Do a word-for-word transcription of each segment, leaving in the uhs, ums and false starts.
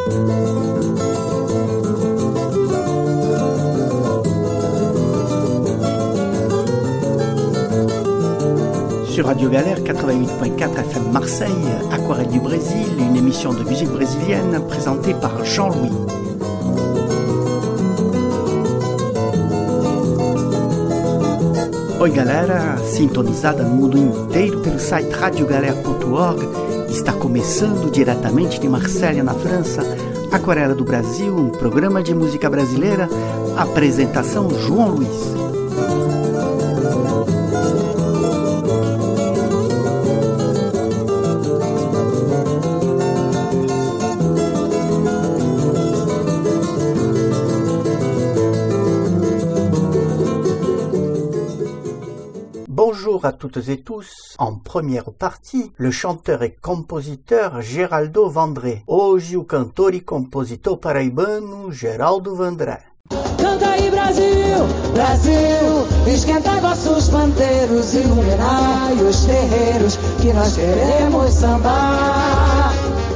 Sur Radio Galère quatre-vingt-huit point quatre F M Marseille, Aquarelle du Brésil, une émission de musique brésilienne présentée par Jean-Louis. Oi galera, sintonizada no mundo inteiro pelo site radio galera ponto org, está começando diretamente de Marselha, na França, Aquarela do Brasil, um programa de música brasileira, apresentação João Luiz. Bonjour à toutes et tous. En première partie, le chanteur et compositeur Geraldo Vandré. Hoje o cantor e compositor paraibano Geraldo Vandré. Canta aí Brasil, Brasil, esquentai vossos pandeiros, iluminai os terreiros, que nós queremos sambar.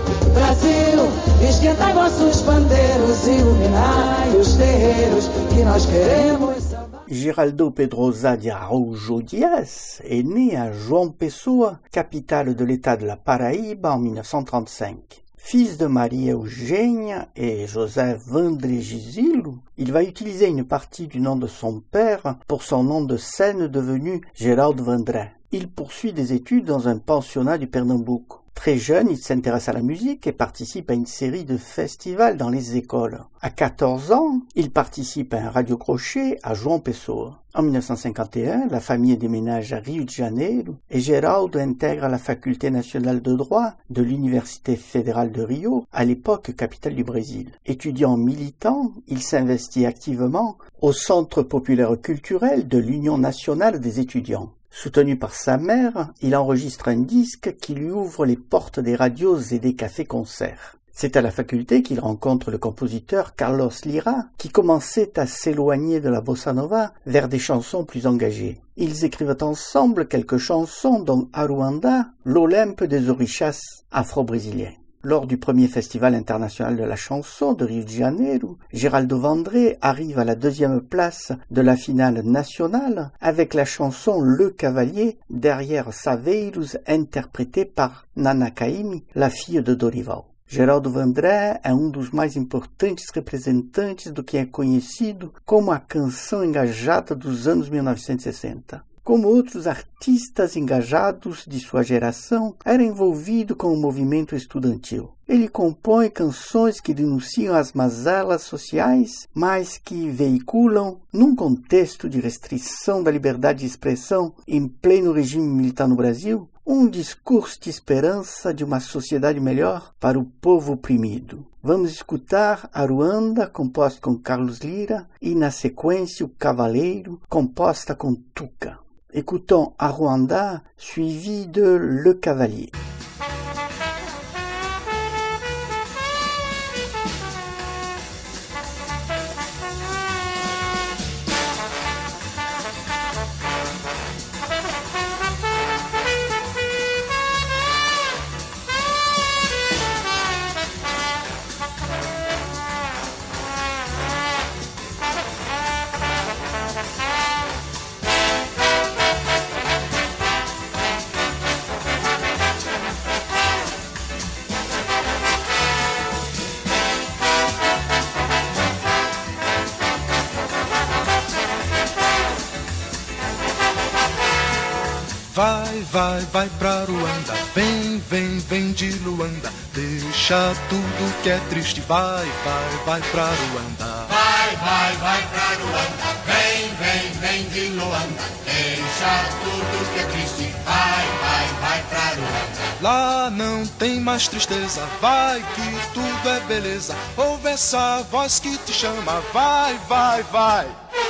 Brasil, esquentai vossos pandeiros, iluminai os terreiros, que nós queremos sambar. Geraldo Pedrosa de Araújo Dias est né à João Pessoa, capitale de l'État de la Paraíba, en mille neuf cent trente-cinq. Fils de Maria Eugênia et José Vandré Gisilo, il va utiliser une partie du nom de son père pour son nom de scène devenu Geraldo Vandré. Il poursuit des études dans un pensionnat du Pernambuco. Très jeune, il s'intéresse à la musique et participe à une série de festivals dans les écoles. À quatorze ans, il participe à un radio-crochet à João Pessoa. En mille neuf cent cinquante et un, la famille déménage à Rio de Janeiro et Geraldo intègre la faculté nationale de droit de l'Université fédérale de Rio, à l'époque capitale du Brésil. Étudiant militant, il s'investit activement au Centre populaire culturel de l'Union nationale des étudiants. Soutenu par sa mère, il enregistre un disque qui lui ouvre les portes des radios et des cafés-concerts. C'est à la faculté qu'il rencontre le compositeur Carlos Lyra, qui commençait à s'éloigner de la bossa nova vers des chansons plus engagées. Ils écrivent ensemble quelques chansons dont Aruanda, l'Olympe des orixás afro-brésiliens. Lors du premier festival international de la chanson de Rio de Janeiro, Geraldo Vandré arrive à la deuxième place de la finale nationale avec la chanson Le Cavalier derrière Saveiros interprétée par Nana Caymmi, la fille de Dorival. Geraldo Vandré é um dos mais importantes representantes do que é conhecido como a canção engajada dos anos mil novecentos e sessenta. Como outros artistas engajados de sua geração, era envolvido com o movimento estudantil. Ele compõe canções que denunciam as mazelas sociais, mas que veiculam, num contexto de restrição da liberdade de expressão em pleno regime militar no Brasil, um discurso de esperança de uma sociedade melhor para o povo oprimido. Vamos escutar Aruanda, composta com Carlos Lyra, e na sequência o Cavaleiro, composta com Tuca. Écoutons Aruanda, suivi de Le Cavalier. Vai, vai, vai pra Ruanda, vem, vem, vem de Luanda, deixa tudo que é triste, vai, vai, vai pra Ruanda. Vai, vai, vai pra Ruanda, vem, vem, vem de Luanda, deixa tudo que é triste, vai, vai, vai pra Ruanda. Lá não tem mais tristeza, vai que tudo é beleza, ouve essa voz que te chama, vai, vai, vai.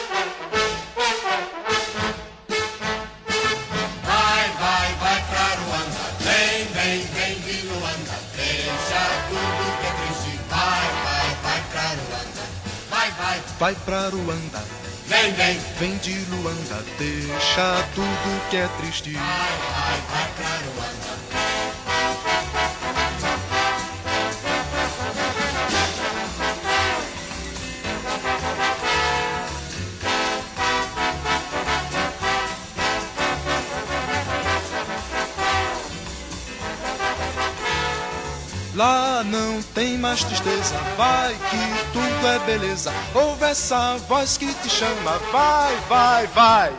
Vai pra Ruanda, vem, vem, vem de Luanda, deixa tudo que é triste. Vai, vai, vai pra Ruanda. Lá não tem mais tristeza, vai que tudo é beleza. Ouve essa voz que te chama, vai, vai, vai.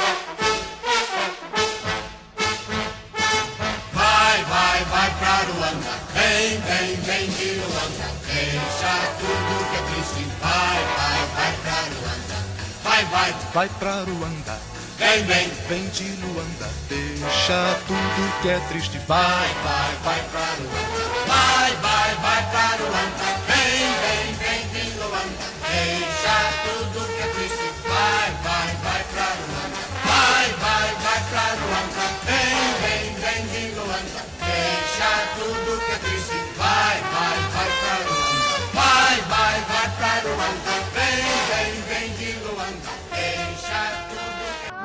Vai, vai, vai pra Ruanda, vem, vem, vem de Luanda. Deixa tudo que é triste, vai, vai, vai pra Ruanda. Vai, vai, vai pra Ruanda. Vem, vem, vem de Luanda. Deixa tudo que é triste, vai, vai, vai pra Ruanda. Vai, vai, vai pra Ruanda. Vem, vem, vem de Luanda. Deixa tudo que é triste, vai, vai, vai pra Ruanda. Vai, vai, vai pra Ruanda. Vem, vem, vem de Luanda. Deixa tudo que é triste, vai, vai, vai pra Ruanda. Vai, vai, vai pra Ruanda. Vem, vem, vem de Luanda. Deixa tudo que é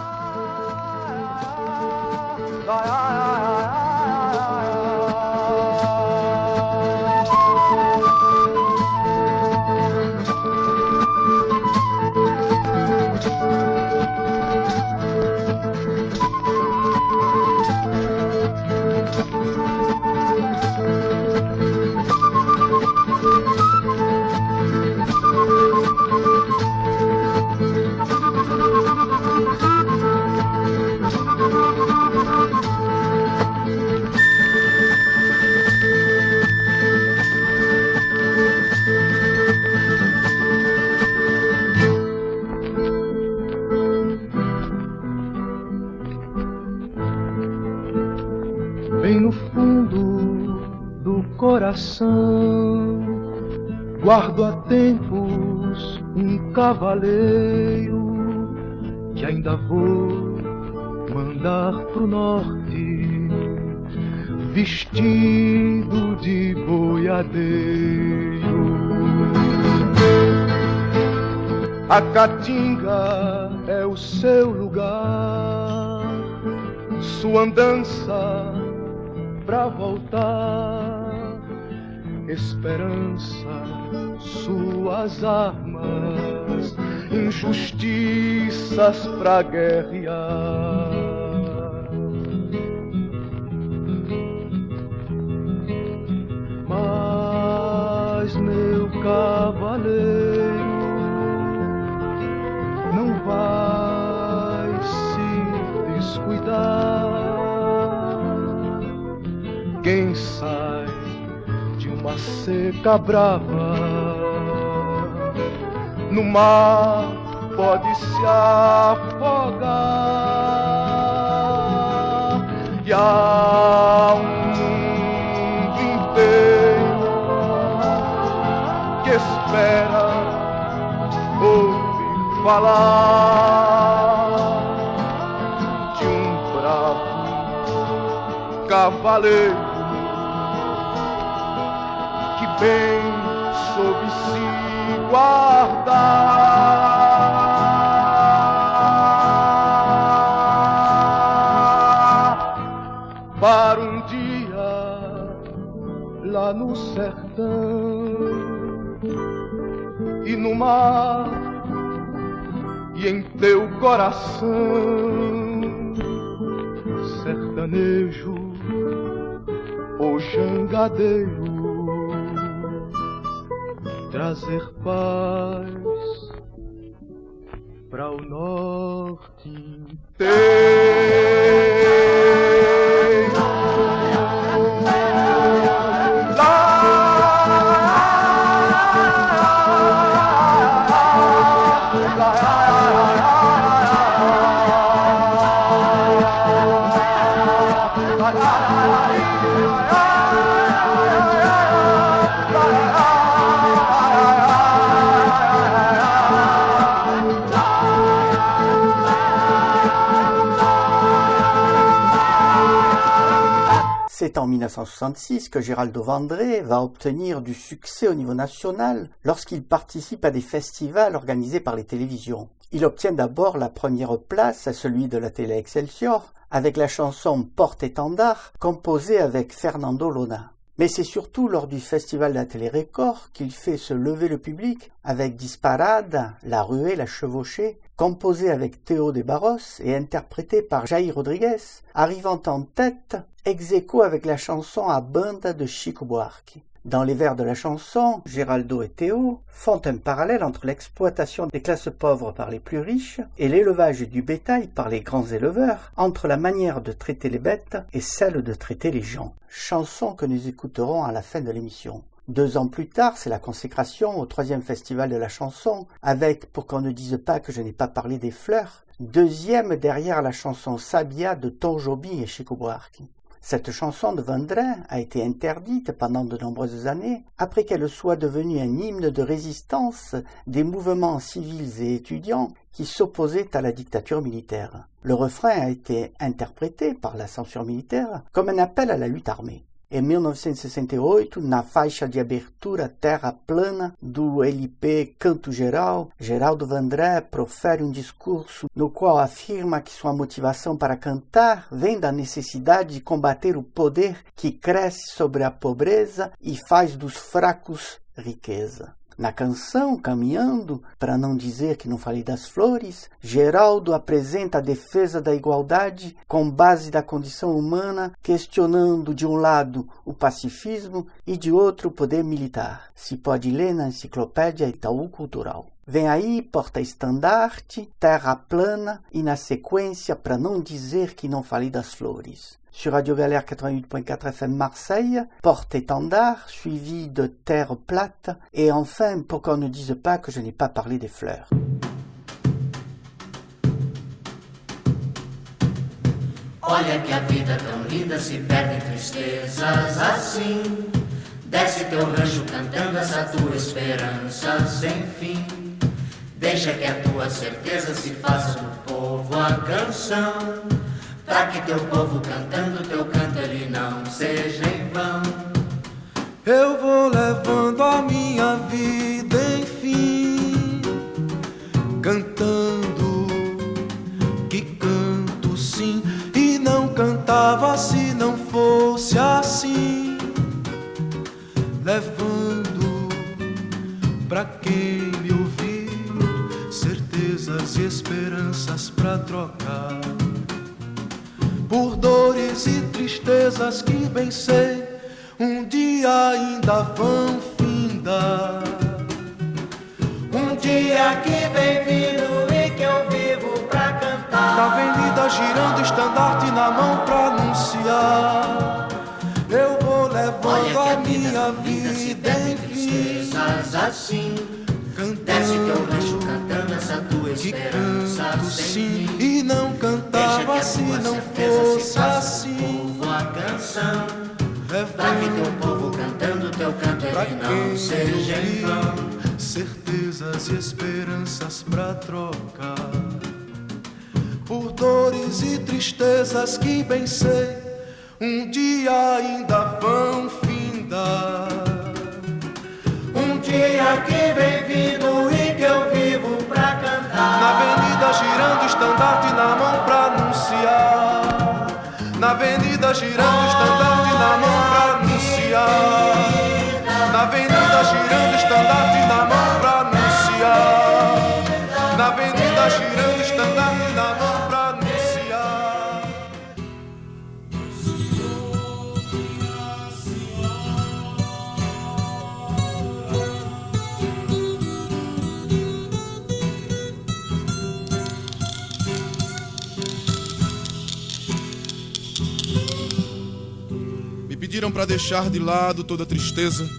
bem no fundo do coração, guardo há tempos um cavaleiro que ainda vou mandar pro norte, vestido de boiadeiro. A Caatinga é o seu lugar, sua andança pra voltar, esperança, suas armas, injustiças pra guerrear. Mas meu cavaleiro não vai se descuidar. Quem sai de uma seca brava no mar pode se afogar, e há um mundo inteiro que espera ouvir falar de um bravo cavaleiro que bem soube se guardar para um dia lá no sertão e no mar e em teu coração, sertanejo ou jangadeiro, trazer paz para o norte inteiro. C'est en mille neuf cent soixante-six que Géraldo Vandré va obtenir du succès au niveau national lorsqu'il participe à des festivals organisés par les télévisions. Il obtient d'abord la première place à celui de la télé Excelsior avec la chanson Porte-étendard composée avec Fernando Lona. Mais c'est surtout lors du festival de la Télé Record qu'il fait se lever le public avec Disparade, La Ruée, La Chevauchée, composé avec Théo de Barros et interprété par Jair Rodriguez, arrivant en tête ex aequo avec la chanson à banda de Chico Buarque. Dans les vers de la chanson, Geraldo et Théo font un parallèle entre l'exploitation des classes pauvres par les plus riches et l'élevage du bétail par les grands éleveurs, entre la manière de traiter les bêtes et celle de traiter les gens. Chanson que nous écouterons à la fin de l'émission. Deux ans plus tard, c'est la consécration au troisième festival de la chanson, avec, pour qu'on ne dise pas que je n'ai pas parlé des fleurs, deuxième derrière la chanson Sabia de Tom Jobim et Chico Buarque. Cette chanson de Vendré a été interdite pendant de nombreuses années après qu'elle soit devenue un hymne de résistance des mouvements civils et étudiants qui s'opposaient à la dictature militaire. Le refrain a été interprété par la censure militaire comme un appel à la lutte armée. Em mil novecentos e sessenta e oito, na faixa de abertura Terra Plana, do L P Canto Geral, Geraldo Vandré profere um discurso no qual afirma que sua motivação para cantar vem da necessidade de combater o poder que cresce sobre a pobreza e faz dos fracos riqueza. Na canção, Caminhando, para não dizer que não falei das flores, Geraldo apresenta a defesa da igualdade com base da condição humana, questionando de um lado o pacifismo e de outro o poder militar. Se pode ler na enciclopédia Itaú Cultural. Vem aí Porta-Estandarte, Terra Plana e na sequência, para não dizer que não falei das flores. Sur Radio Galère quatre-vingt-huit point quatre F M Marseille, Porte-Étendard, suivi de Terre Plate, et enfin, pour qu'on ne dise pas que je n'ai pas parlé des fleurs. Olha que a vida tão linda se perde em tristezas assim. Desce teu rancho cantando essa tua esperança sem fim. Deixa que a tua certeza se faça no povo a canção. Pra que teu povo cantando, teu canto ele não seja em vão. Eu vou levando a minha vida, enfim, cantando, que canto sim, e não cantava se não fosse assim, levando pra quem me ouvir certezas e esperanças pra trocar. Por dores e tristezas que bem sei, um dia ainda vão findar. Um dia que vem vindo e que eu vivo pra cantar. Na avenida girando, estandarte na mão pra anunciar. Eu vou levando a minha vida, enfim, assim. Desce teu rancho cantando essa tua esperança sem fim. E não cantava se não fosse assim. Povo a canção, pra que teu povo cantando teu canto ele não seja em vão. Certezas e esperanças pra trocar. Por dores e tristezas que bem sei, um dia ainda vão findar. Um dia que vem vindo e que eu vivo pra cantar. Na avenida girando, estandarte na mão pra anunciar. Na avenida girando, estandarte na mão pra anunciar. Na avenida girando, estandarte na mão pra anunciar. Na avenida girando, estandarte na mão pra anunciar. Pediram para deixar de lado toda tristeza,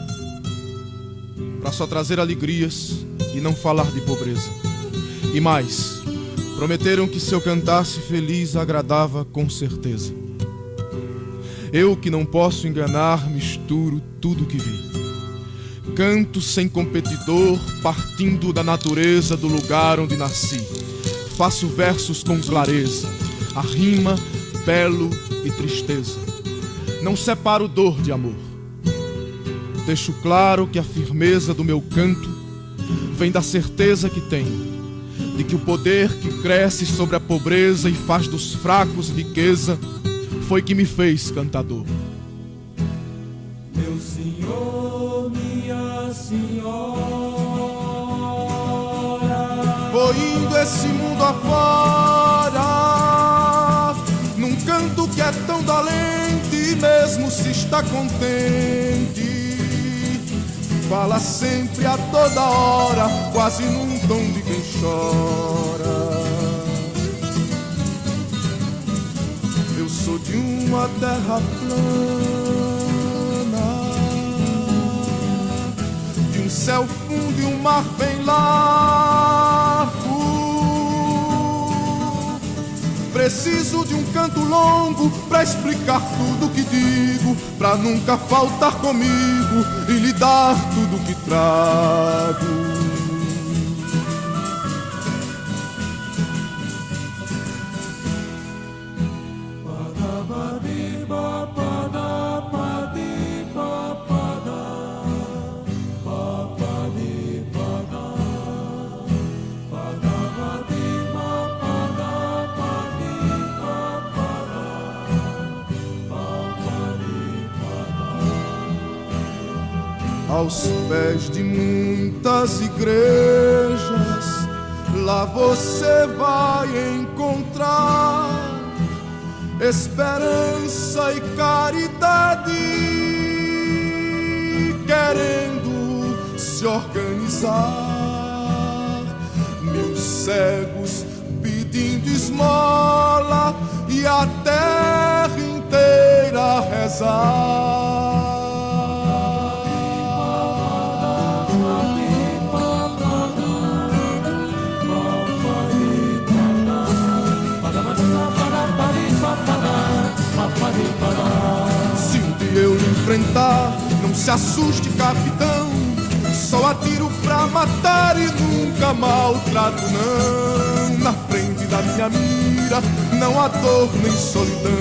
para só trazer alegrias e não falar de pobreza. E mais, prometeram que se eu cantasse feliz agradava com certeza. Eu que não posso enganar, misturo tudo que vi. Canto sem competidor, partindo da natureza do lugar onde nasci. Faço versos com clareza, a rima, belo e tristeza. Não separo dor de amor. Deixo claro que a firmeza do meu canto vem da certeza que tenho de que o poder que cresce sobre a pobreza e faz dos fracos riqueza foi que me fez cantador. Meu senhor, minha senhora, vou indo esse mundo afora, num canto que é tão dolente, si mesmo se está contente. Fala sempre a toda hora, quase num tom de quem chora. Eu sou de uma terra plana, de um céu fundo e um mar bem largo. Preciso de um canto longo pra explicar tudo que digo, pra nunca faltar comigo e lhe dar tudo que trago. Aos pés de muitas igrejas, lá você vai encontrar esperança e caridade, querendo se organizar. Mil cegos pedindo esmola e a terra inteira rezar. Se um dia eu lhe enfrentar, não se assuste, capitão. Só atiro pra matar e nunca maltrato, não. Na frente da minha mira não há dor nem solidão.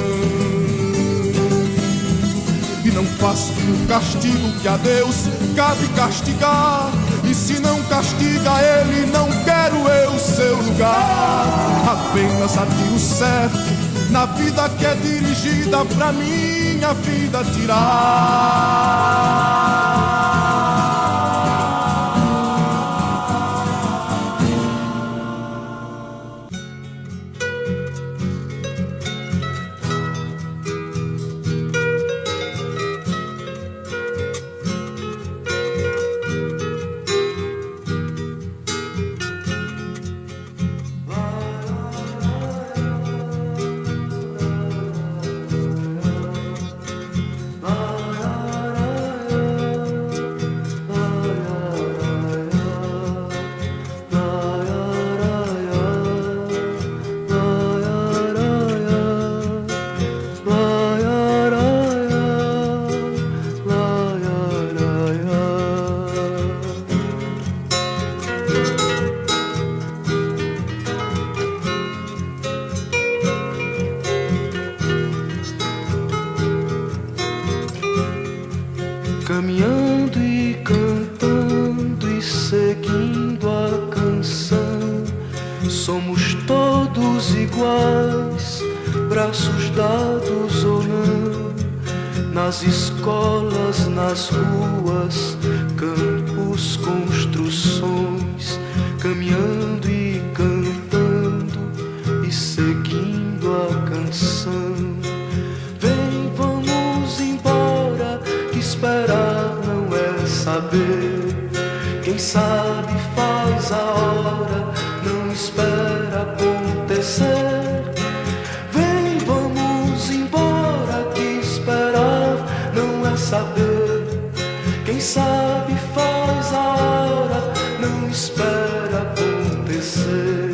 E não faço o castigo que a Deus cabe castigar. E se não castiga ele, não quero eu seu lugar. Apenas atiro certo na vida que é dirigida pra minha vida tirar. Caminhando e cantando e seguindo a canção, somos todos iguais, braços dados ou não, nas escolas, nas ruas, campos, construções, caminhando e cantando e seguindo a canção. Vem, vamos embora, que esperar não é saber. Quem sabe faz a hora, não espera acontecer. Vem, vamos embora, que esperar não é saber. Quem sabe faz a hora, não espera acontecer.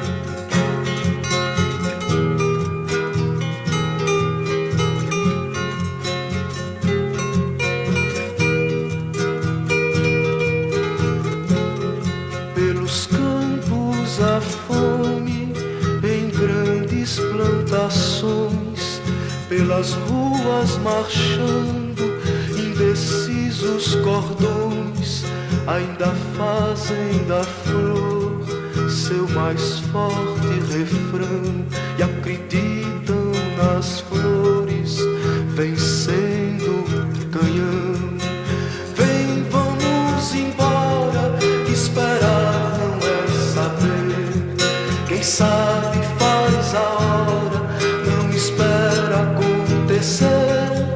Pelos campos a fome, em grandes plantações, pelas ruas marchando, indecisos cordões, ainda fazem da flor seu mais forte refrão e acreditam nas flores vencendo canhão. Vem, vamos embora, que esperar não é saber. Quem sabe faz a hora, não espera acontecer.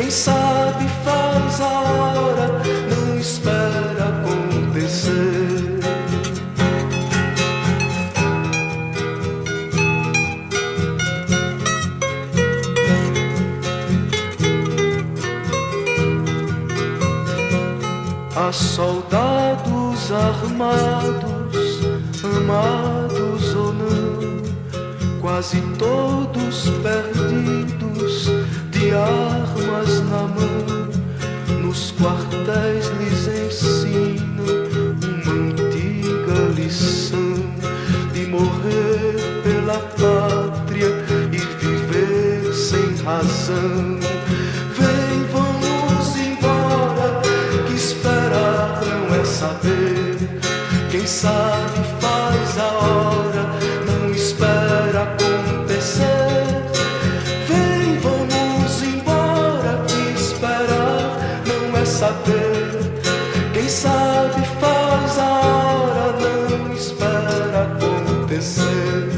Quem sabe faz a hora, não espera acontecer. Há soldados armados, amados ou não, quase todos perdidos, de armas na mão. Nos quartéis lhes ensinam uma antiga lição de morrer pela pátria e viver sem razão. Vem, vamos embora, que esperar não é saber. Quem sabe faz a hora, não espera acontecer. Vem, vamos embora, que esperar não é saber. Quem sabe faz a hora, não espera acontecer.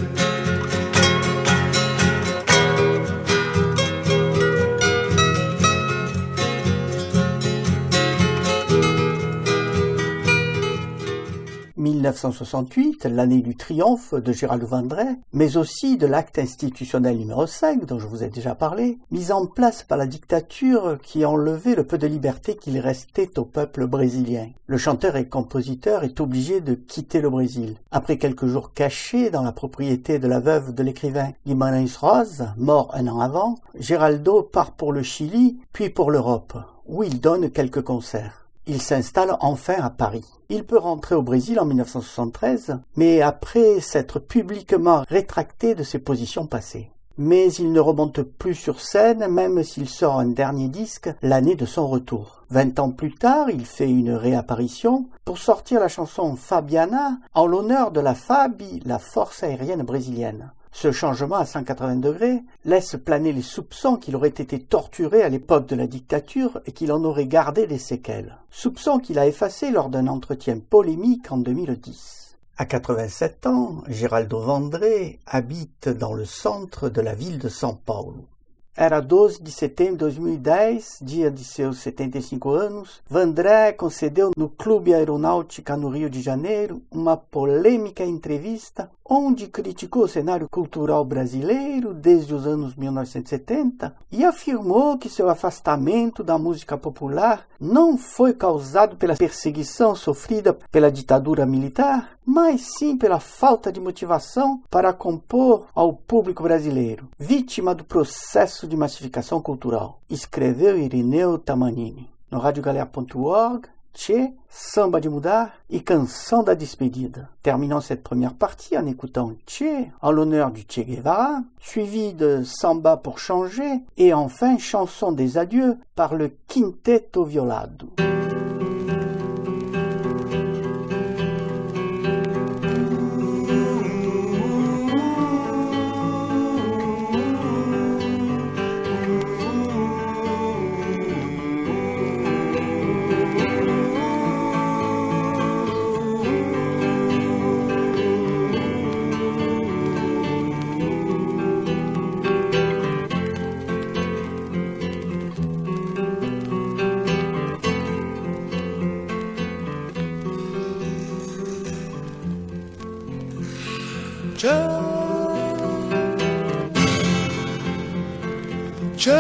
mille neuf cent soixante-huit, l'année du triomphe de Gérald Vendrée, mais aussi de l'acte institutionnel numéro cinq, dont je vous ai déjà parlé, mis en place par la dictature qui a enlevé le peu de liberté qu'il restait au peuple brésilien. Le chanteur et compositeur est obligé de quitter le Brésil. Après quelques jours cachés dans la propriété de la veuve de l'écrivain Guimarães Rosa, mort un an avant, Geraldo part pour le Chili, puis pour l'Europe, où il donne quelques concerts. Il s'installe enfin à Paris. Il peut rentrer au Brésil en mille neuf cent soixante-treize, mais après s'être publiquement rétracté de ses positions passées. Mais il ne remonte plus sur scène, même s'il sort un dernier disque l'année de son retour. Vingt ans plus tard, il fait une réapparition pour sortir la chanson Fabiana en l'honneur de la Fabi, la force aérienne brésilienne. Ce changement à cent quatre-vingts degrés laisse planer les soupçons qu'il aurait été torturé à l'époque de la dictature et qu'il en aurait gardé des séquelles. Soupçons qu'il a effacés lors d'un entretien polémique en deux mille dix. À quatre-vingt-sept ans, Geraldo Vendrée habite dans le centre de la ville de São Paulo. Era doze de setembro de dois mil e dez, dia de seus setenta e cinco anos, Vendrée concedeu no Clube Aeronáutica no Rio de Janeiro uma polêmica entrevista onde criticou o cenário cultural brasileiro desde os anos mil novecentos e setenta e afirmou que seu afastamento da música popular não foi causado pela perseguição sofrida pela ditadura militar, mas sim pela falta de motivação para compor ao público brasileiro, vítima do processo de massificação cultural, escreveu Irineu Tamanini. No rádio galera ponto org, Tchê, Samba de Mudar et Canção da Despedida. Terminons cette première partie en écoutant Tchê en l'honneur du Che Guevara, suivi de Samba pour changer et enfin Chanson des adieux par le Quinteto Violado. Tchê,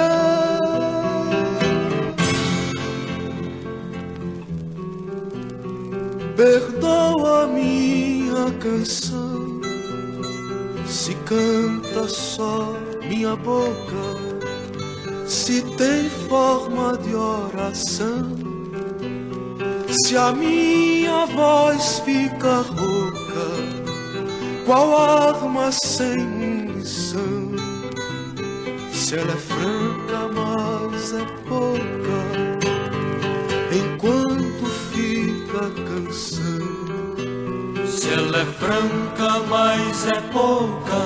perdoa minha canção, se canta só minha boca, se tem forma de oração, se a minha voz fica rouca, qual arma sem munição? Se ela é franca, mas é pouca, enquanto fica a canção. Se ela é franca, mas é pouca,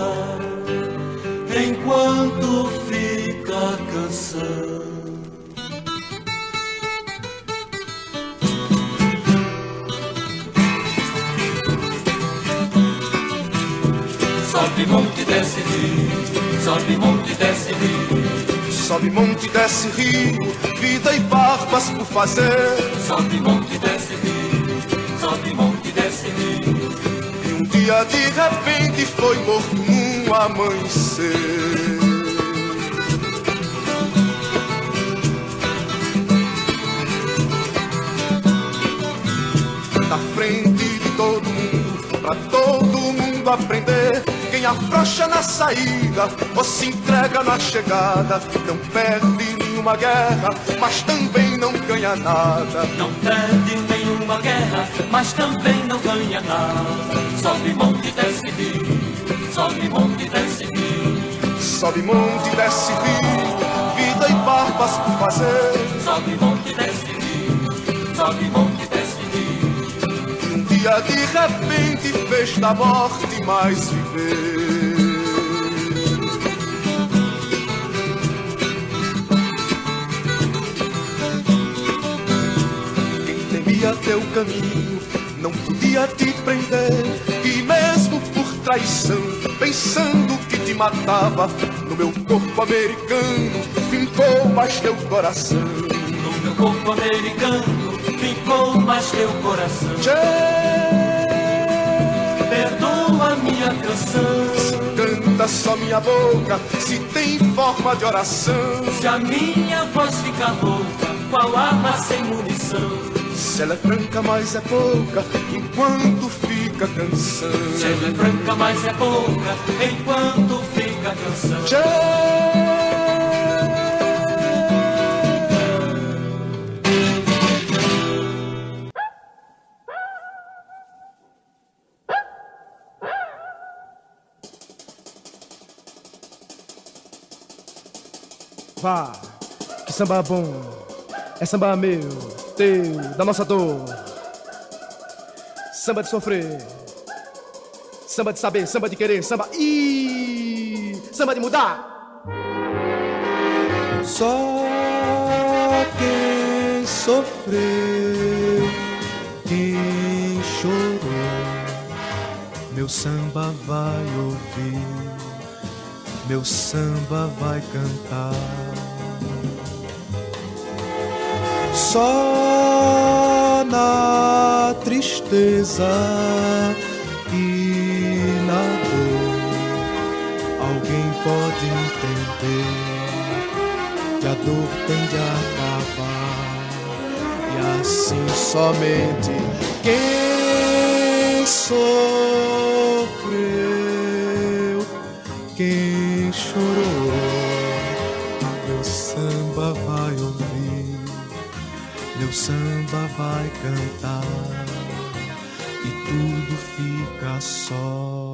enquanto fica a canção. Sobe monte, desce rio, sobe monte, desce rio, Sobe monte, desce rio, vida e barbas por fazer. Sobe monte, desce rio, sobe monte, desce rio. E um dia de repente foi morto num amanhecer. Na frente de todo mundo, pra todo mundo aprender. Quem afrouxa na saída ou se entrega na chegada não perde nenhuma guerra, mas também não ganha nada. Não perde nenhuma guerra, mas também não ganha nada. Sobe monte, desce rio, sobe monte, desce rio. Sobe monte, desce rio, vida e barbas por fazer. Sobe monte, desce rio, sobe monte, desce rio. E um dia de repente fez da morte mais viver. Quem temia teu caminho não podia te prender, e mesmo por traição, pensando que te matava, no meu corpo americano fincou mais teu coração. No meu corpo americano fincou mais teu coração. Tchê, perdoa minha canção. se canta só minha boca, se tem forma de oração. Se a minha voz fica rouca, qual arma sem munição? Se ela é franca, mas é pouca, enquanto fica canção. Se ela é franca, mas é pouca, enquanto fica a canção. Tchê, Vá, que samba bom, é samba meu, teu, da nossa dor. Samba de sofrer, samba de saber, samba de querer, samba e samba de mudar. Só quem sofreu, quem chorou, meu samba vai ouvir, meu samba vai cantar. Só na tristeza e na dor alguém pode entender que a dor tem de acabar, e assim somente quem sofreu, quem chorou, meu samba vai ouvir, meu samba vai cantar, e tudo fica só.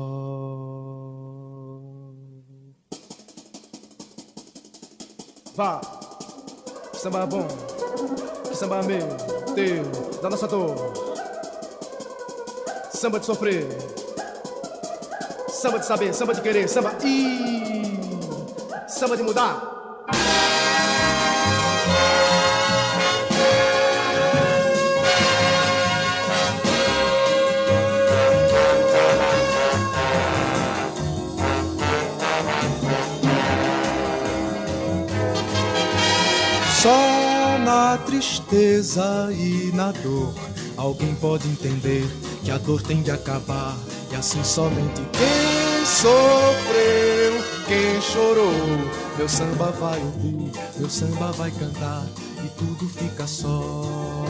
Vá, que samba bom, que samba meu, teu, da nossa dor. Samba de sofrer, samba de saber, samba de querer, samba e samba de mudar. Só na tristeza e na dor alguém pode entender que a dor tem de acabar, e assim somente quem sofreu, quem chorou, meu samba vai ouvir, meu samba vai cantar, e tudo fica só.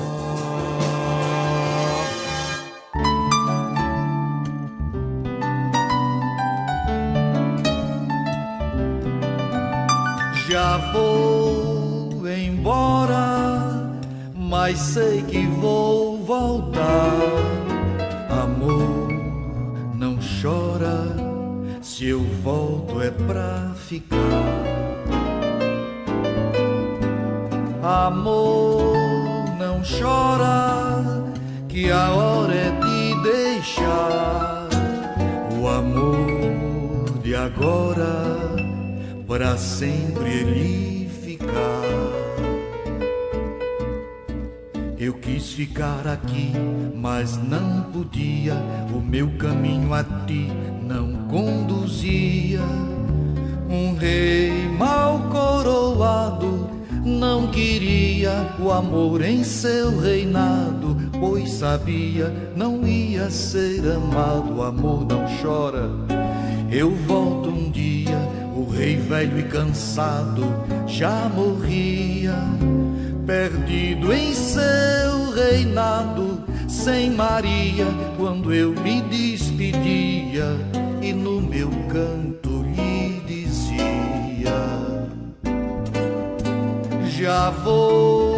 Já vou embora, mas sei que vou voltar. Amor, não chora, se eu volto é pra ficar. Amor, não chora, que a hora é de deixar o amor de agora, pra sempre ele ficar. Eu quis ficar aqui, mas não podia, o meu caminho a ti não conduzia. Um rei mal coroado o amor em seu reinado, pois sabia não ia ser amado. O amor não chora, eu volto um dia, o rei velho e cansado já morria, perdido em seu reinado, sem Maria, quando eu me despedia e no meu canto lhe dizia: já vou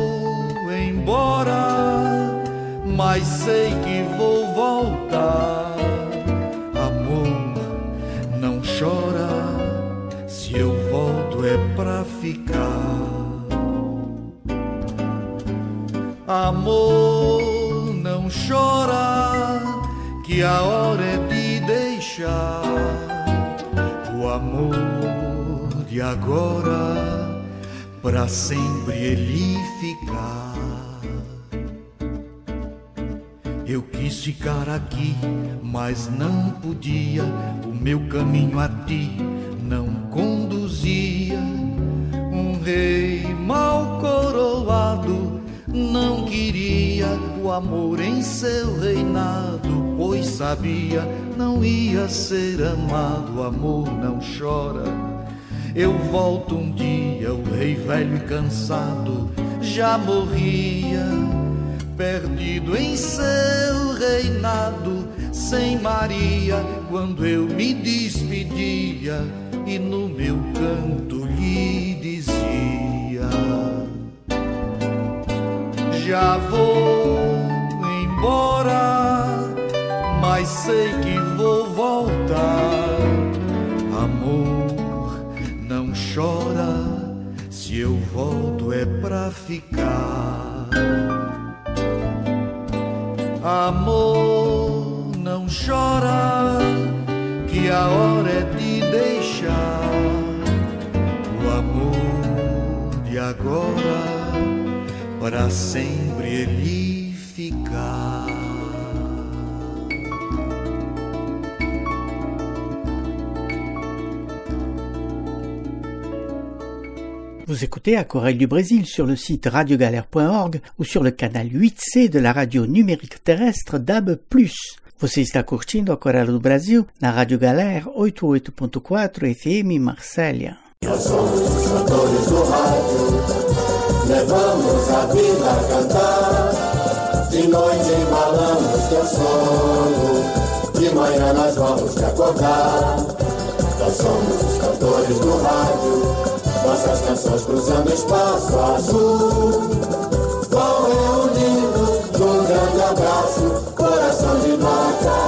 embora, mas sei que vou voltar. Amor, não chora, se eu volto é pra ficar. Amor, não chora, que a hora é de deixar o amor de agora, pra sempre ele ficar. Eu quis ficar aqui, mas não podia, o meu caminho a ti não conduzia. Um rei mal coroado não queria o amor em seu reinado, pois sabia não ia ser amado. O amor não chora, eu volto um dia, o rei velho e cansado já morria, perdido em seu reinado, sem Maria, quando eu me despedia e no meu canto lhe dizia: já vou embora, mas sei que vou voltar. Amor, não chora, se eu volto é pra ficar. Amor, não chora, que a hora é de deixar o amor de agora, para sempre ele ficar. Vous écoutez Aquarelle du Brésil sur le site radiogalère point org ou sur le canal huit C de la radio numérique terrestre D A B plus. Você está curtindo Aquarelle do Brasil na Rádio Galera oitenta e oito ponto quatro F M Marsella. Nós somos os cantores do rádio, levamos a vida a cantar. De noite embalamos teu sono, de manhã nós vamos te acordar. Nós somos os cantores do rádio, nossas canções cruzando o espaço azul, vão reunindo num grande abraço, coração de nota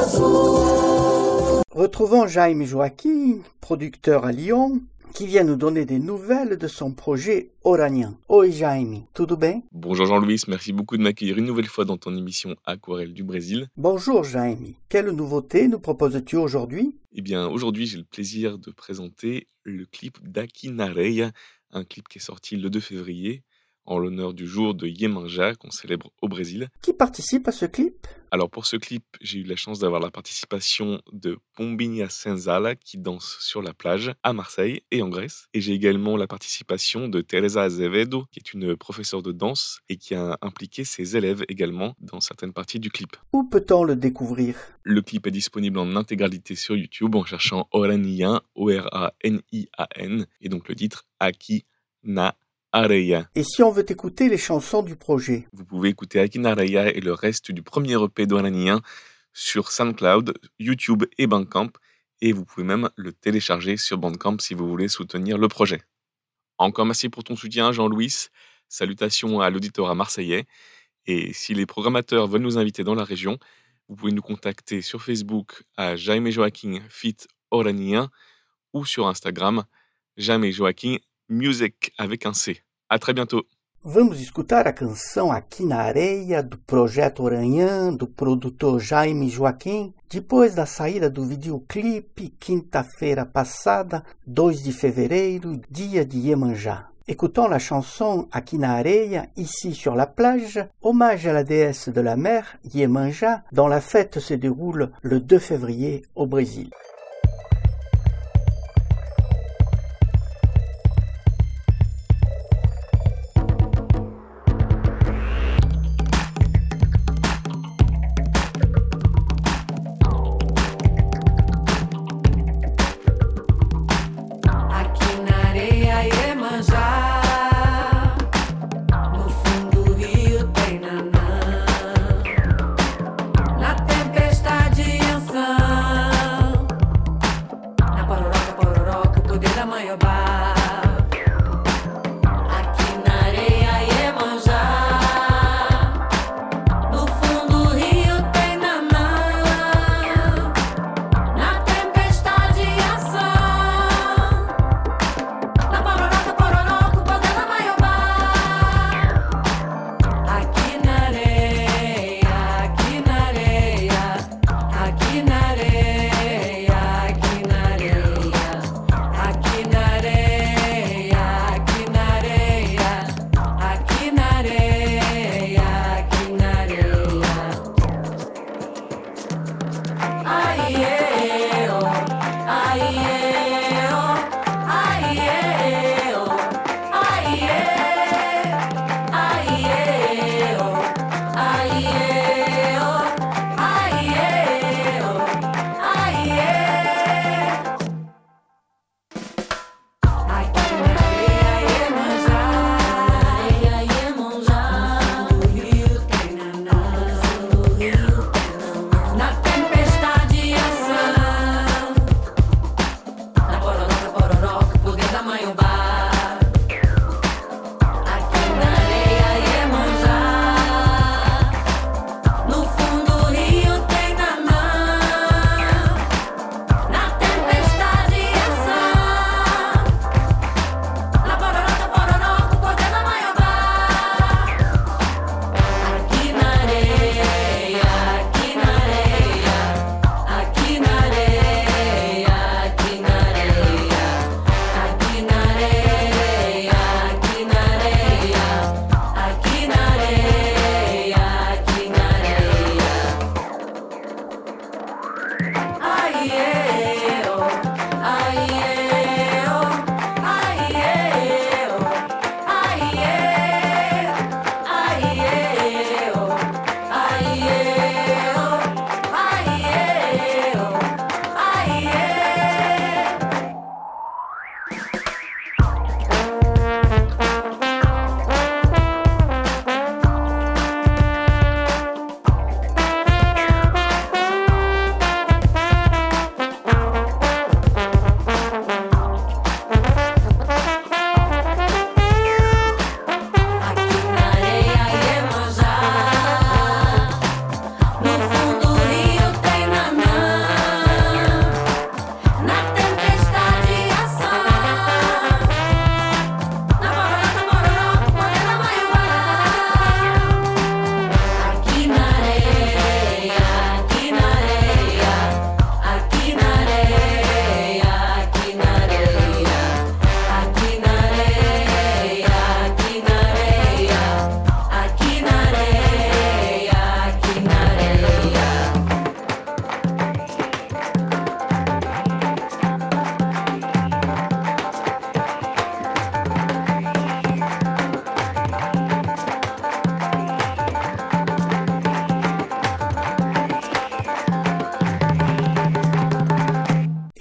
azul. Retrouvons Jaime Joaquim, producteur à Lyon, qui vient nous donner des nouvelles de son projet Oranien. Oi Jaime, tudo bem? Bonjour Jean-Louis, merci beaucoup de m'accueillir une nouvelle fois dans ton émission Aquarelle du Brésil. Bonjour Jaime, quelle nouveauté nous proposes-tu aujourd'hui? Eh bien aujourd'hui j'ai le plaisir de présenter le clip d'Aki Nareia, un clip qui est sorti le deux février en l'honneur du jour de Iemanjá qu'on célèbre au Brésil. Qui participe à ce clip? Alors pour ce clip, j'ai eu la chance d'avoir la participation de Pombinha Senzala qui danse sur la plage à Marseille et en Grèce. Et j'ai également la participation de Teresa Azevedo qui est une professeure de danse et qui a impliqué ses élèves également dans certaines parties du clip. Où peut-on le découvrir? Le clip est disponible en intégralité sur YouTube en cherchant Oranian, O R A N I A N, et donc le titre Aki Na Areia. Et si on veut écouter les chansons du projet? Vous pouvez écouter Aki Nareia et le reste du premier E P d'Oranian sur SoundCloud, YouTube et Bandcamp, et vous pouvez même le télécharger sur Bandcamp si vous voulez soutenir le projet. Encore merci pour ton soutien Jean-Louis, salutations à l'auditorat marseillais, et si les programmateurs veulent nous inviter dans la région, vous pouvez nous contacter sur Facebook à Jaime Joaquim Fit Oranian ou sur Instagram Jaime Joaquim Music avec un C. À très bientôt. Vamos escutar a canção Aqui na Areia, do projeto Oranien, do produtor Jaime Joaquim, depois da saída do videoclipe, quinta-feira passada, dois de fevereiro, dia de Iemanjá. Écoutons la chanson Aqui na Areia, ici sur la plage, hommage à la déesse de la mer, Iemanjá, dont la fête se déroule le deux février au Brésil.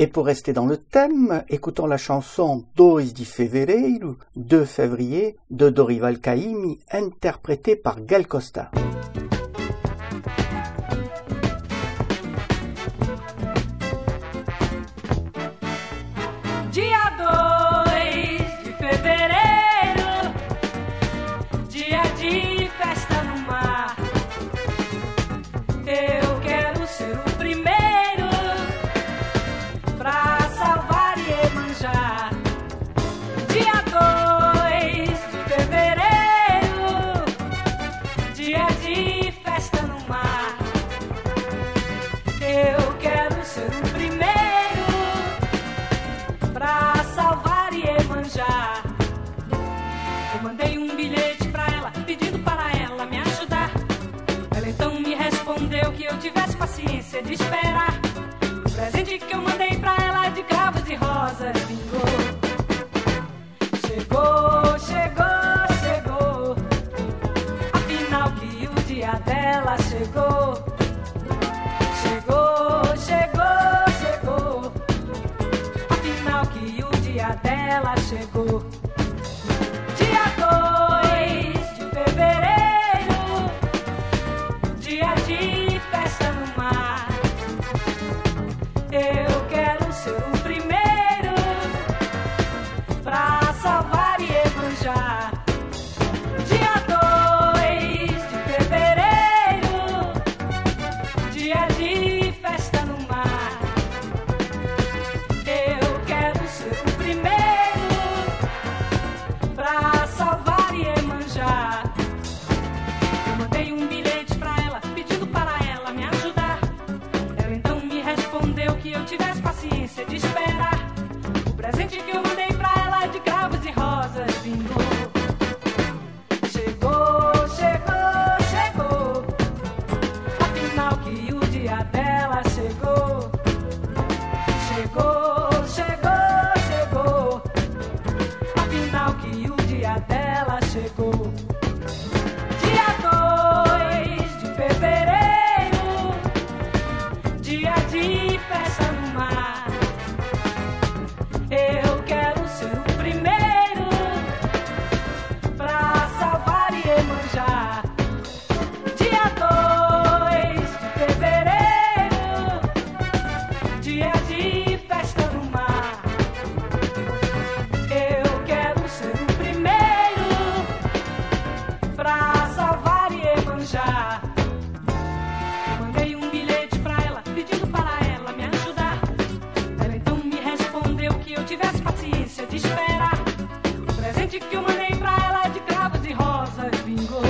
Et pour rester dans le thème, écoutons la chanson dois de fevereiro, deux février, de Dorival Caymmi, interprétée par Gal Costa. Dia dois de fevereiro, dia de festa no mar. Eu quero ser o primeiro pra salvar Iemanjá. Dia dois de fevereiro, dia de festa no mar. Eu quero ser o primeiro pra salvar Iemanjá. Eu mandei um bilhete pra ela, pedindo para ela me ajudar. Ela então me respondeu que eu tivesse paciência de esperar. O presente que eu mandei pra ela de cravos e rosas vingou. Chegou, chegou, chegou. Afinal que o dia dela chegou. Chegou, chegou, chegou. Afinal que o dia dela chegou. Dia dois de fevereiro, dia de festa no mar. Eu quero ser o primeiro pra salvar Iemanjá. Dia dois de fevereiro, dia de festa no mar. Eu quero ser o primeiro pra salvar Iemanjá. Eu mandei um bilhete pra ela, pedindo para ela me ajudar. Ela então me respondeu que eu tivesse paciência de esperar. O presente que eu mandei pra ela de cravos e rosas vingou. Chegou, chegou, chegou. Afinal que o dia dela chegou. Chegou, chegou, chegou. Afinal que o dia dela chegou. Dia dois de fevereiro, dia de festa no mar. Eu quero ser o primeiro pra salvar Iemanjá. Dia dois de fevereiro, dia de festa no mar. Eu quero ser o primeiro pra salvar Iemanjá. Eu mandei um bilhete pra ela, pedindo para ela me ajudar. Ela então me respondeu que eu tivesse paciência de esperar. O presente que eu mandei pra ela de cravos e rosas vingou.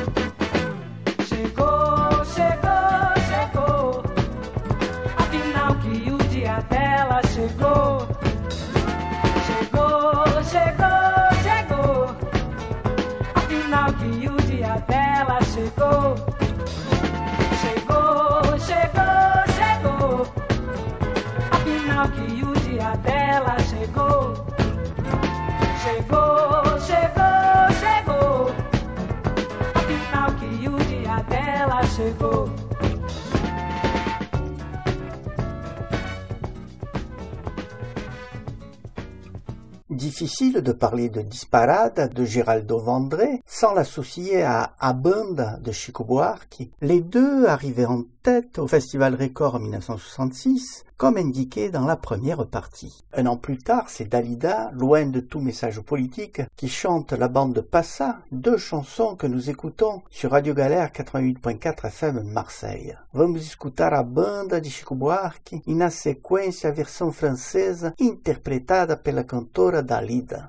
Chegou, chegou, chegou. Afinal que o dia dela chegou. Chegou, chegou, chegou. Afinal que o dia dela chegou. Chegou, chegou, chegou. Afinal que o dia dela chegou. Chegou, chegou, chegou. Afinal que o dia dela chegou. Difficile de parler de Disparada de Geraldo Vandré sans l'associer à A Banda de Chico Buarque, les deux arrivaient en tête au Festival Record en dix-neuf cent soixante-six, comme indiqué dans la première partie. Un an plus tard, c'est Dalida, loin de tout message politique, qui chante la bande de Passa, deux chansons que nous écoutons sur Radio Galère quatre-vingt-huit point quatre F M Marseille. Vamos escutar A Banda de Chico Buarque e na sequência a versão francesa interpretada pela cantora Dalida.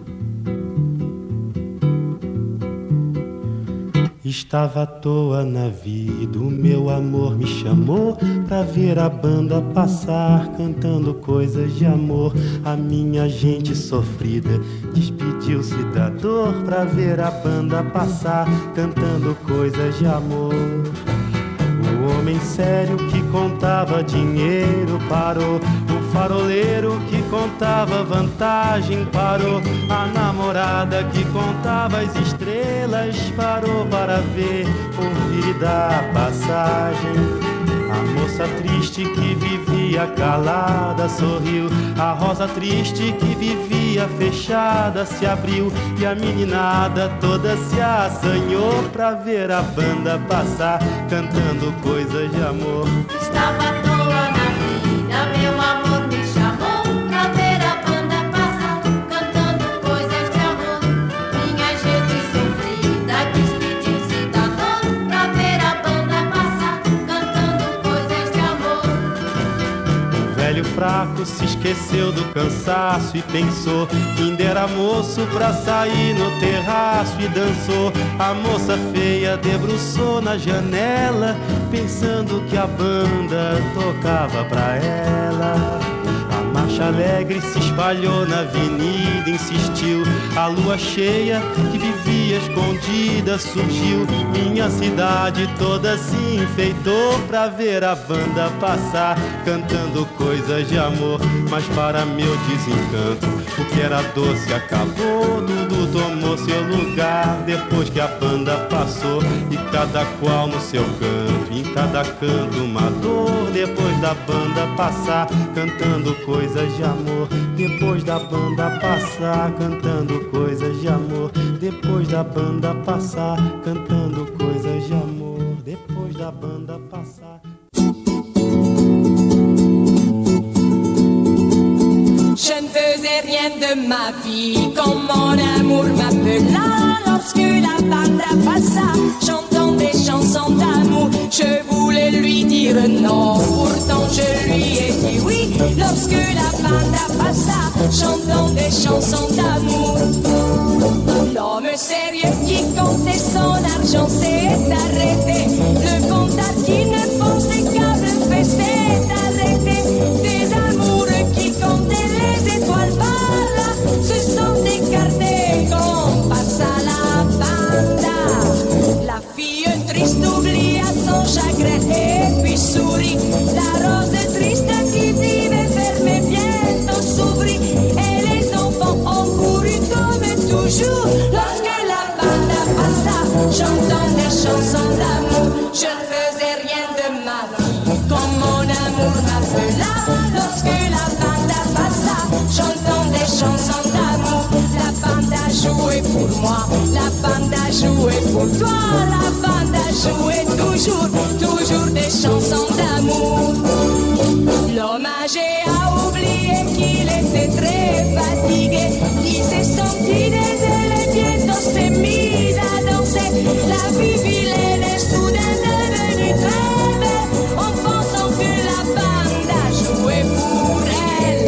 Estava à toa na vida, o meu amor me chamou pra ver a banda passar, cantando coisas de amor. A minha gente sofrida despediu-se da dor pra ver a banda passar, cantando coisas de amor. O homem sério que contava dinheiro parou, o faroleiro que contava vantagem parou, a namorada que contava as estrelas parou para ver, ouvir e dar passagem. A moça triste que vivia dia calada sorriu. A rosa triste que vivia fechada se abriu. E a meninada toda se assanhou pra ver a banda passar, cantando coisas de amor. Estava à toa na vida, meu amor me chamou pra ver a banda passar, cantando coisas de amor. Minha gente sofrida despediu-se da dor pra ver a banda passar, cantando coisas de amor. O velho fraco se esqueceu do cansaço e pensou que ainda era moço pra sair no terraço e dançou. A moça feia debruçou na janela, pensando que a banda tocava pra ela. A marcha alegre se espalhou na avenida, insistiu. A lua cheia que vivia escondida surgiu. Minha cidade toda se enfeitou pra ver a banda passar, cantando coisas de amor. Mas para meu desencanto, o que era doce acabou. Tudo tomou seu lugar depois que a banda passou. E cada qual no seu canto, em cada canto uma dor. Depois da banda passar, cantando coisas de amor. Depois da banda passar, cantando coisas de amor. Depois da banda passar, cantando coisas de amor. Depois da banda passar. Je ne faisais rien de ma vie quand mon amour m'appela. Lorsque la banda passa, chantant des chansons d'amour, je voulais lui dire non, pourtant je lui ai dit oui. Lorsque la banda passa, chantant des chansons d'amour, l'homme sérieux qui comptait son argent s'est arrêté. Le comptable qui ne pensait qu'à le faire s'est arrêté. Des amoureux qui comptaient les étoiles par là se sont écartés quand passa la banda. La fille triste oublia son chagrin et puis sourit. La rose triste qui vivait fermée bientôt s'ouvrit. Et les enfants ont couru comme toujours lorsque la banda passa, chantant des chansons d'amour. Je ne faisais rien de ma vie quand mon amour m'appela. Lorsque la banda passa, chantant des chansons d'amour, la banda jouait pour moi, la banda jouait pour toi, la banda jouait toujours, toujours des chansons d'amour. L'homme âgé a oublié qu'il était très fatigué, il s'est senti désolé, bientôt s'est mis à danser. La vie vilaine est soudain devenue très belle, en pensant que la banda jouait pour elle.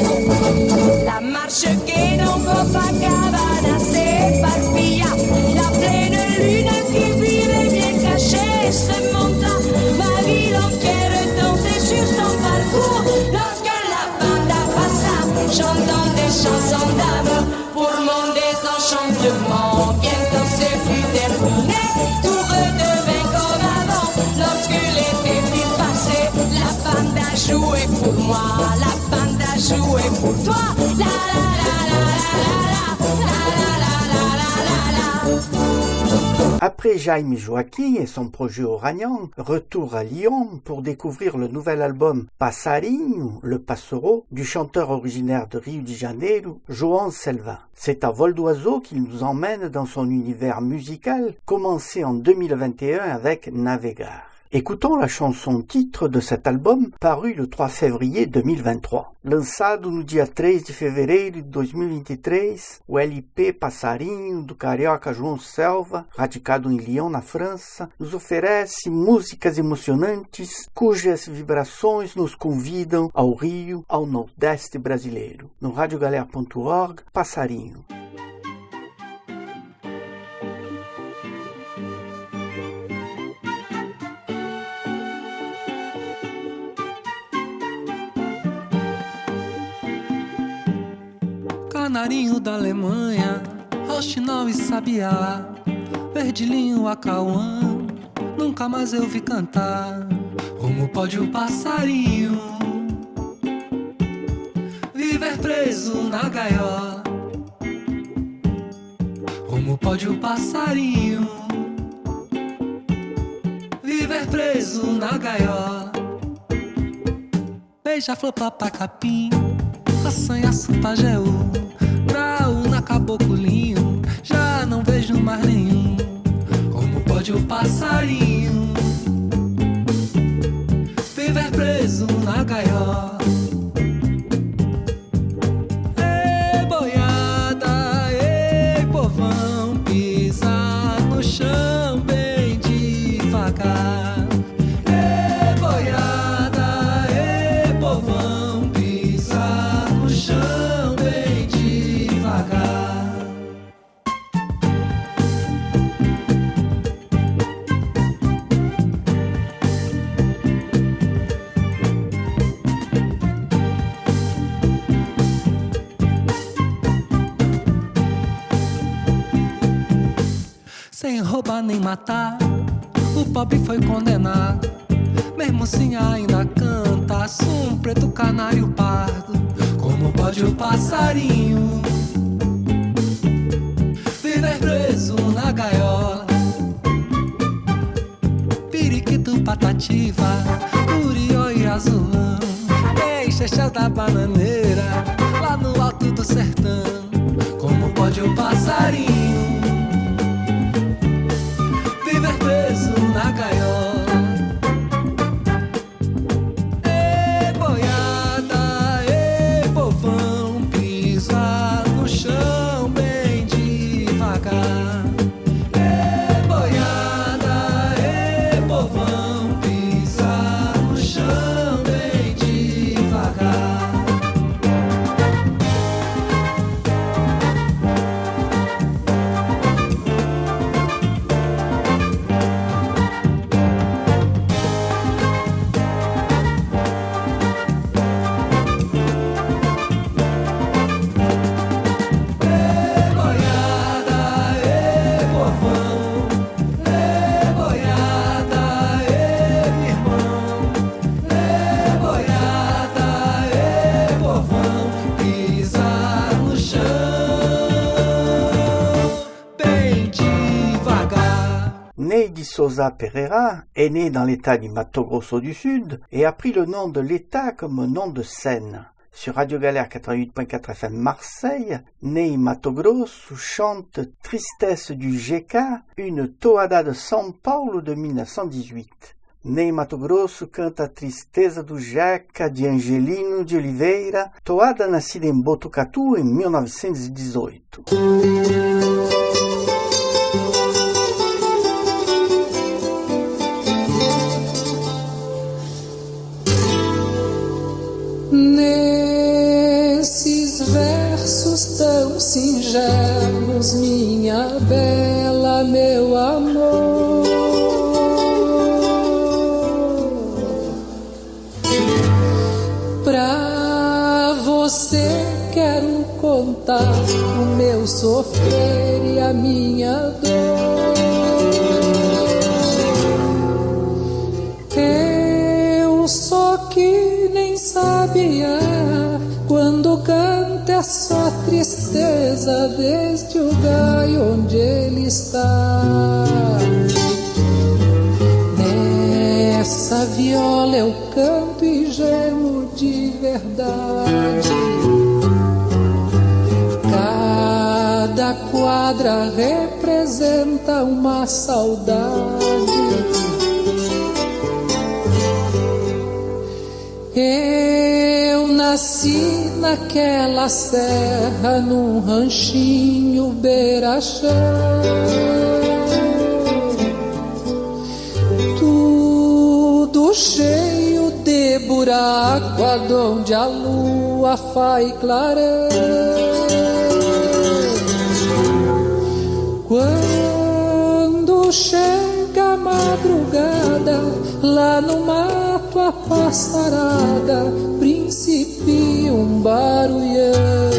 La marche qui dans Copacabana s'éparpilla, la pleine lune qui vivait bien cachée se montra. Ma ville entière dansait sur son parcours lorsque la banda passa, chantant des chansons d'amour. Pour mon désenchantement, bientôt ce fut terminé, tout redevint comme avant. Lorsque l'été fut passé, la banda jouait pour moi, la banda jouait pour toi. La la la la la la la la la la la la. Après Jaime Joaquim et son projet Oragnan, retour à Lyon pour découvrir le nouvel album Passarinho, le Passero, du chanteur originaire de Rio de Janeiro, João Selva. C'est à vol d'oiseau qu'il nous emmène dans son univers musical, commencé en deux mille vingt et un avec Navegar. Écoutons la chanson titre de cet album, paru le trois février deux mille vingt-trois. Lançado no dia três de fevereiro de dois mil e vinte e três, o L P Passarinho, do carioca João Selva, radicado em Lyon, na França, nos oferece músicas emocionantes, cujas vibrações nos convidam ao Rio, ao Nordeste brasileiro. No rádio galera ponto org, Passarinho. Canarinho da Alemanha, Rochinol e Sabiá, Verdilinho, Acauã, nunca mais eu vi cantar. Como pode o passarinho viver preso na gaiola? Como pode o passarinho viver preso na gaiola? beija-flor, papacapim, assanhaço, pajeú, graúna, caboclinho, já não vejo mais nenhum. Como pode o passarinho viver preso na gaiola? Ei, boiada, ei, povão, pisa no chão bem devagar. Ei, boiada, ei, povão, pisa no chão bem devagar. Sem roubar nem matar, o pobre foi condenado. Mesmo assim ainda canta, um preto canário pardo. Como pode o passarinho viver preso na gaiola? Periquito, patativa, curió e azulão, deixa da bananeira, lá no alto do sertão. Como pode o passarinho viver preso na gaiola? Ei, boiada, ei, povão, pisa no chão bem devagar. Ei, boiada, ei, povão, pisa no chão bem devagar. Neide Souza Pereira est née dans l'état du Mato Grosso du Sud et a pris le nom de l'état comme nom de scène. Sur Radio Galère quatre-vingt-huit point quatre F M Marseille, Ney Mato Grosso chante Tristesse du G K, une toada de São Paulo de mille neuf cent dix-huit. Ney Mato Grosso canta Tristeza do Jeca de Angelino de Oliveira, toada nascida em Botucatu em mille neuf cent dix-huit. Nesses versos tão singelos, minha bela, meu amor, pra você quero contar o meu sofrer e a minha dor. Eu só que nem sabia quando canta é só tristeza desde o gaio onde ele está. Nessa viola eu canto e gemo de verdade. Cada quadra representa uma saudade. Eu nasci naquela serra, num ranchinho beira-chão, tudo cheio de buraco, aonde a lua faz clarão. Quando chega a madrugada, lá no mato a passarada principia um barulhão.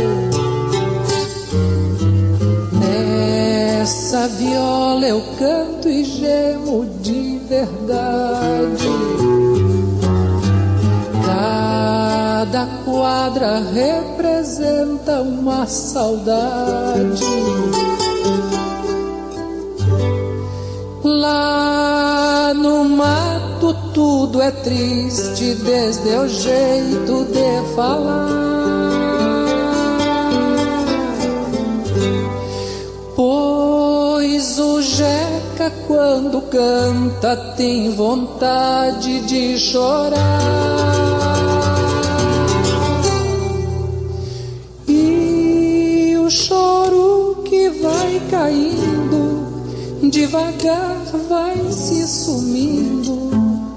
Nessa viola eu canto e gemo de verdade. Cada quadra representa uma saudade. Lá no mato tudo é triste desde o jeito de falar, pois o Jeca quando canta tem vontade de chorar. E o choro que vai caindo devagar vai se sumindo,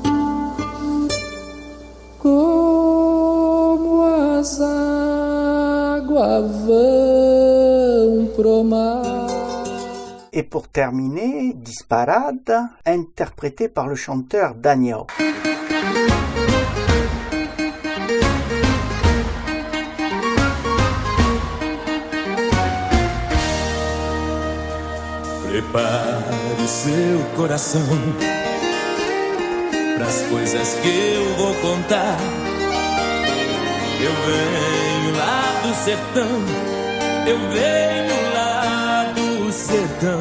como as águas vão pro mar. Et pour terminer, Disparade, interprété par le chanteur Daniel. Prepare o seu coração pras coisas que eu vou contar. Eu venho lá do sertão, eu venho lá do sertão,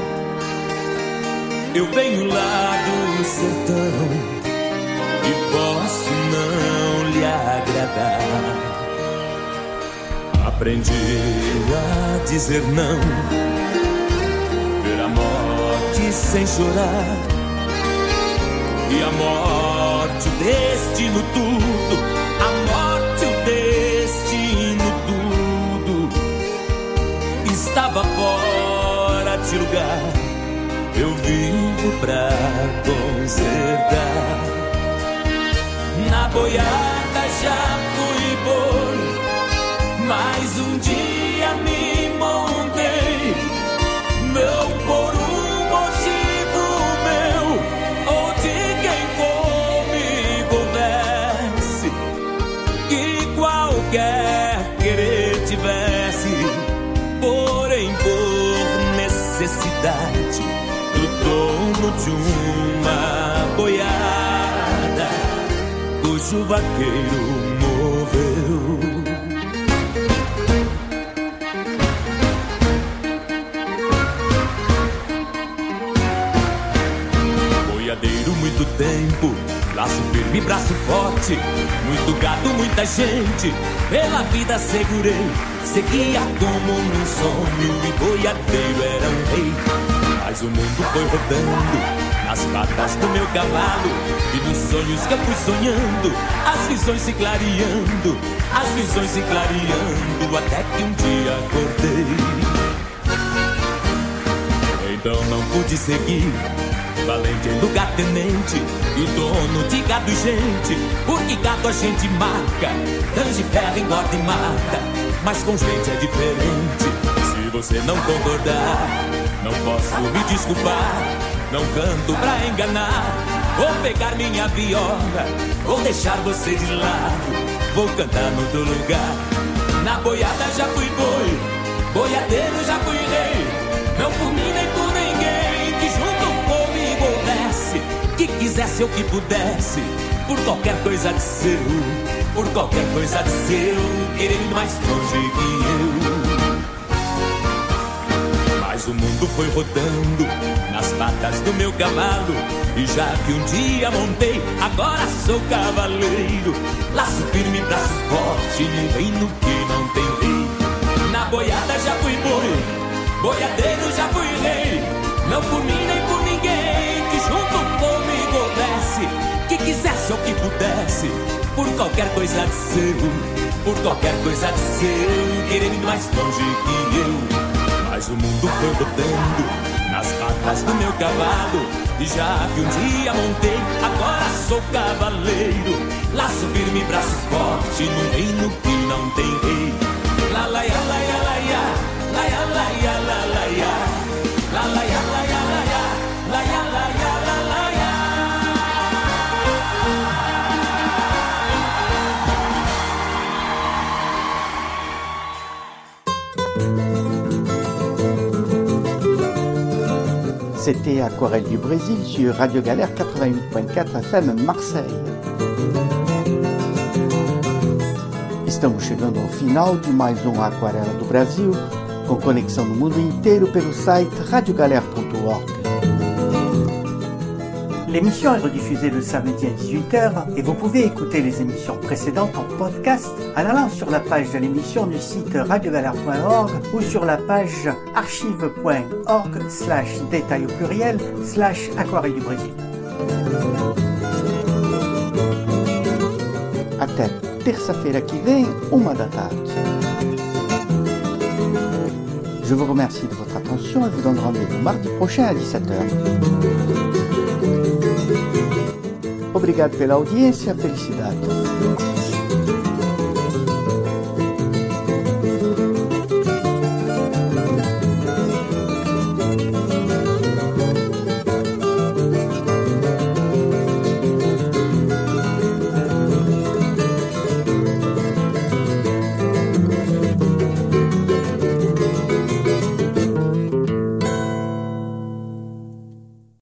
eu venho lá do sertão e posso não lhe agradar. Aprendi a dizer não, ver a morte sem chorar, e a morte, o destino, tudo, a morte, o destino, tudo estava fora de lugar. Eu vivo pra consertar. Na boiada já fui boi, mas um dia me montei, não por um motivo meu ou de quem comigo desce, que qualquer querer tivesse, porém por necessidade do dono de uma boiada cujo vaqueiro morreu. Muito tempo, laço firme, braço forte, muito gado, muita gente, pela vida segurei, seguia como num sonho e boiadeiro era um rei. Mas o mundo foi rodando nas patas do meu cavalo, e nos sonhos que eu fui sonhando, as visões se clareando, as visões se clareando, até que um dia acordei. Então não pude seguir, valente em lugar tenente e dono de gado e gente, porque gado a gente marca, tange ferro, engorda e mata, mas com gente é diferente. Se você não concordar, não posso me desculpar, não canto pra enganar, vou pegar minha viola, vou deixar você de lado, vou cantar no outro lugar. Na boiada já fui boi, boiadeiro já fui rei, não por mim nem por ninguém que junto comigo houvesse, que quisesse ou que pudesse, por qualquer coisa de seu, por qualquer coisa de seu, querer ir mais longe que eu. Mas o mundo foi rodando nas patas do meu cavalo, e já que um dia montei, agora sou cavaleiro, laço firme, braço forte, num reino que não tem rei. Na boiada já fui boi, boiadeiro já fui rei, não por mim nem por ninguém que junto comigo houvesse, que quisesse ou que pudesse, por qualquer coisa de seu, por qualquer coisa de seu, querendo mais longe que eu. Mas o mundo foi rodando nas patas do meu cavalo, e já que um dia montei, agora sou cavaleiro, laço firme, braço forte, num reino que não tem rei. La la ya la ya la ya, la ya la ya la la ya, la la ya la ya la ya, la ya la ya la la ya. C'était Aquarelle du Brésil sur Radio Galère quatre-vingt-huit point quatre F M Marseille. Estamos chegando ao final de mais um Aquarela do Brasil, com conexão no mundo inteiro pelo site radio galère ponto org. L'émission est rediffusée le samedi à dix-huit heures et vous pouvez écouter les émissions précédentes en podcast en allant sur la page de l'émission du site radio galère point org ou sur la page archive point org slash détail au pluriel slash aquarelle du Brésil. Até terça-feira que vem, uma da tarde. Je vous remercie de votre attention et vous donne rendez-vous mardi prochain à dix-sept heures. Obrigado pela audiência, felicidade.